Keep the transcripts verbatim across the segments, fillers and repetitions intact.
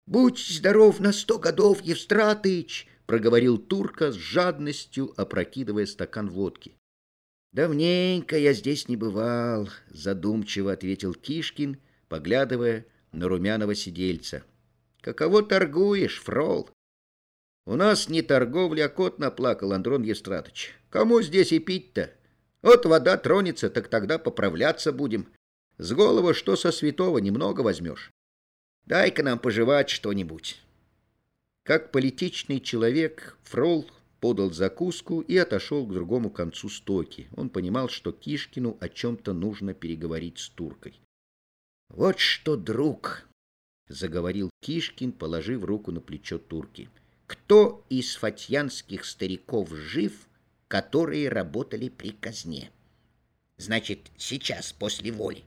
Будь здоров на сто годов, Евстратыч, проговорил Турка с жадностью, опрокидывая стакан водки. Давненько я здесь не бывал, задумчиво ответил Кишкин, поглядывая на румяного сидельца. Каково торгуешь, фрол? У нас не торговля, а кот наплакал, Андрон Евстратыч. Кому здесь и пить-то? Вот вода тронется, так тогда поправляться будем. С головы что со святого немного возьмешь. Дай-ка нам пожевать что-нибудь. Как политичный человек, фрол подал закуску и отошел к другому концу стойки. Он понимал, что Кишкину о чем-то нужно переговорить с Туркой. «Вот что, друг!» — заговорил Кишкин, положив руку на плечо Турки. «Кто из фатьянских стариков жив, которые работали при казне? Значит, сейчас, после воли?»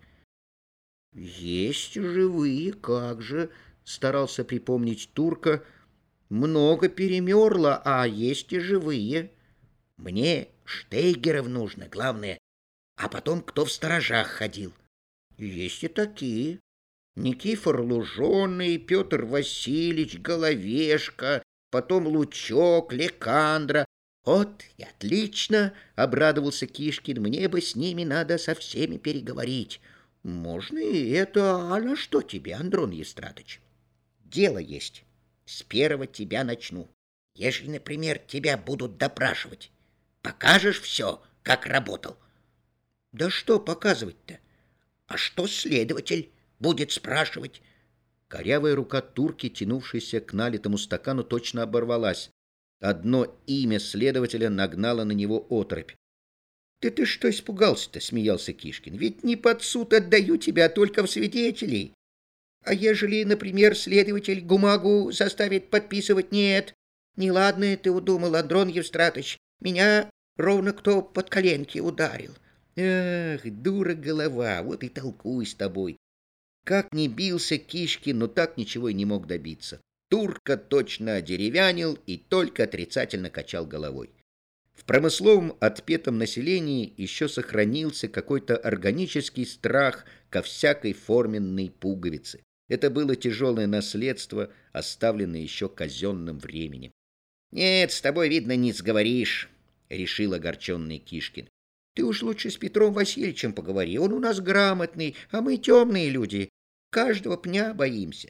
«Есть живые, как же!» — старался припомнить Турка. «Много перемерло, а есть и живые. Мне Штейгеров нужно, главное. А потом кто в сторожах ходил? Есть и такие. Никифор Луженый, Петр Васильевич, Головешка, потом Лучок, Лекандра. Вот и отлично!» — обрадовался Кишкин. «Мне бы с ними надо со всеми переговорить». «Можно и это. А на что тебе, Андрон Евстратыч?» «Дело есть. С первого тебя начну. Ежели, например, тебя будут допрашивать, покажешь все, как работал?» «Да что показывать-то? А что следователь будет спрашивать?» Корявая рука Турки, тянувшаяся к налитому стакану, точно оборвалась. Одно имя следователя нагнало на него оторопь. «Ты ты что испугался-то?» — смеялся Кишкин. «Ведь не под суд отдаю тебя, а только в свидетелей. А ежели, например, следователь бумагу заставит подписывать? Нет, неладное ты удумал, Андрон Евстратыч. Меня ровно кто под коленки ударил. Эх, дура голова, вот и толкуй с тобой». Как ни бился Кишкин, но так ничего и не мог добиться. Турка точно одеревянил и только отрицательно качал головой. В промысловом отпетом населении еще сохранился какой-то органический страх ко всякой форменной пуговице. Это было тяжелое наследство, оставленное еще казенным временем. «Нет, с тобой, видно, не сговоришь», — решил огорченный Кишкин. «Ты уж лучше с Петром Васильевичем поговори. Он у нас грамотный, а мы темные люди. Каждого пня боимся».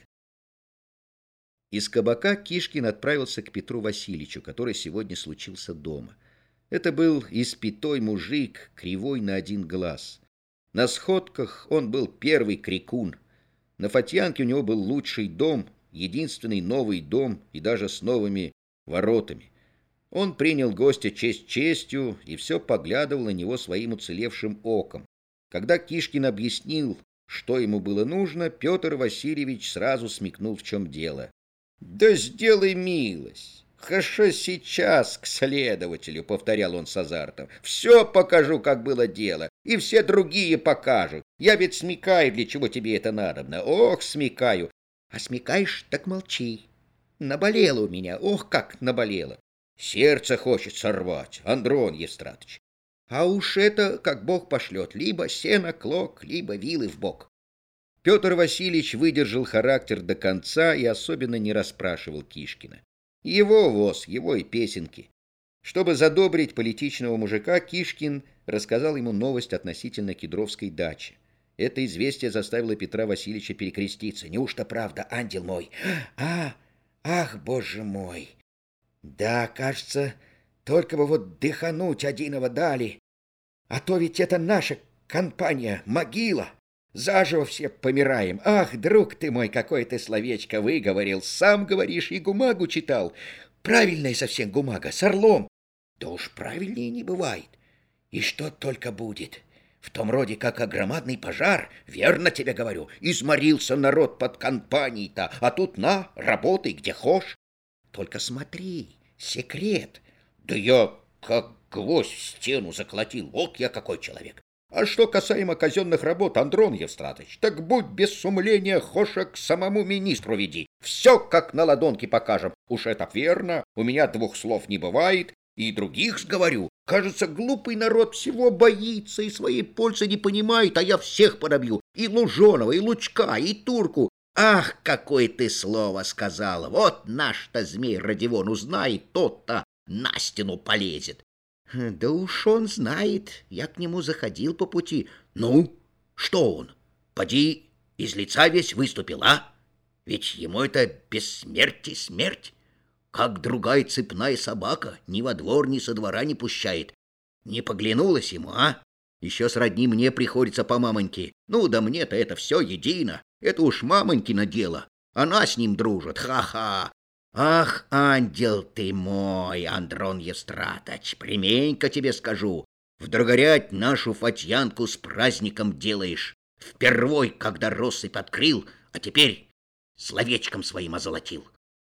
Из кабака Кишкин отправился к Петру Васильевичу, который сегодня случился дома. Это был испитой мужик, кривой на один глаз. На сходках он был первый крикун. На Фатьянке у него был лучший дом, единственный новый дом и даже с новыми воротами. Он принял гостя честь честью и все поглядывал на него своим уцелевшим оком. Когда Кишкин объяснил, что ему было нужно, Петр Васильевич сразу смекнул, в чем дело. «Да сделай милость! Хорошо сейчас к следователю», — повторял он с азартом. «Все покажу, как было дело, и все другие покажут. Я ведь смекаю, для чего тебе это надобно. Ох, смекаю!» «А смекаешь, так молчи. Наболело у меня, ох, как наболело. Сердце хочет сорвать, Андрон Евстратыч. А уж это, как Бог пошлет, либо сено клок, либо вилы в бок». Петр Васильевич выдержал характер до конца и особенно не расспрашивал Кишкина. Его воз, его и песенки. Чтобы задобрить политичного мужика, Кишкин рассказал ему новость относительно Кедровской дачи. Это известие заставило Петра Васильевича перекреститься. «Неужто правда, ангел мой? А, ах, боже мой! Да, кажется, только бы вот дыхануть одиного дали. А то ведь это наша компания, могила. Заживо все помираем. Ах, друг ты мой, какое ты словечко выговорил. Сам говоришь и гумагу читал. Правильная совсем гумага, с орлом. Да уж правильнее не бывает. И что только будет. В том роде, как огромадный пожар, верно тебе говорю, изморился народ под компанией-то, а тут на, работай где хошь. Только смотри, секрет. Да я как гвоздь в стену заколотил, вот я какой человек. А что касаемо казенных работ, Андрон Евстратыч, так будь без сумления, хоша к самому министру веди. Все как на ладонке покажем. Уж это верно, у меня двух слов не бывает, и других сговорю. Кажется, глупый народ всего боится и своей пользы не понимает, а я всех подобью. И Луженого, и Лучка, и Турку. Ах, какое ты слово сказала! Вот наш-то змей Родион узнает, тот-то на стену полезет. Да уж он знает, я к нему заходил по пути. Ну, что он? Поди, из лица весь выступил, а? Ведь ему это бессмертие смерть. Как другая цепная собака, ни во двор, ни со двора не пущает. Не поглянулась ему, а? Еще сродни мне приходится по мамоньке. Ну, да мне-то это все едино. Это уж мамонькино дело. Она с ним дружит, ха-ха. Ах, ангел ты мой, Андрон Евстратыч, применько тебе скажу. Вдрагорять нашу Фатьянку с праздником делаешь. Впервой, когда россыпь открыл, а теперь словечком своим озолотил.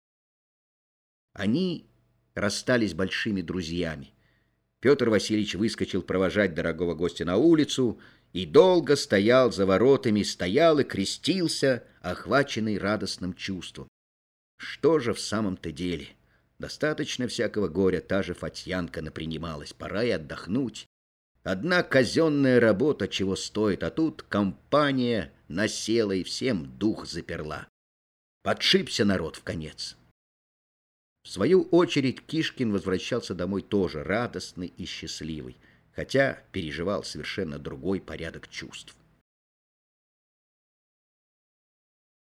Они расстались большими друзьями. Петр Васильевич выскочил провожать дорогого гостя на улицу и долго стоял за воротами, стоял и крестился, охваченный радостным чувством. Что же в самом-то деле? Достаточно всякого горя, та же Фатьянка напринималась, пора и отдохнуть. Одна казенная работа чего стоит, а тут компания насела и всем дух заперла. Подшибся народ вконец. В свою очередь Кишкин возвращался домой тоже радостный и счастливый, хотя переживал совершенно другой порядок чувств.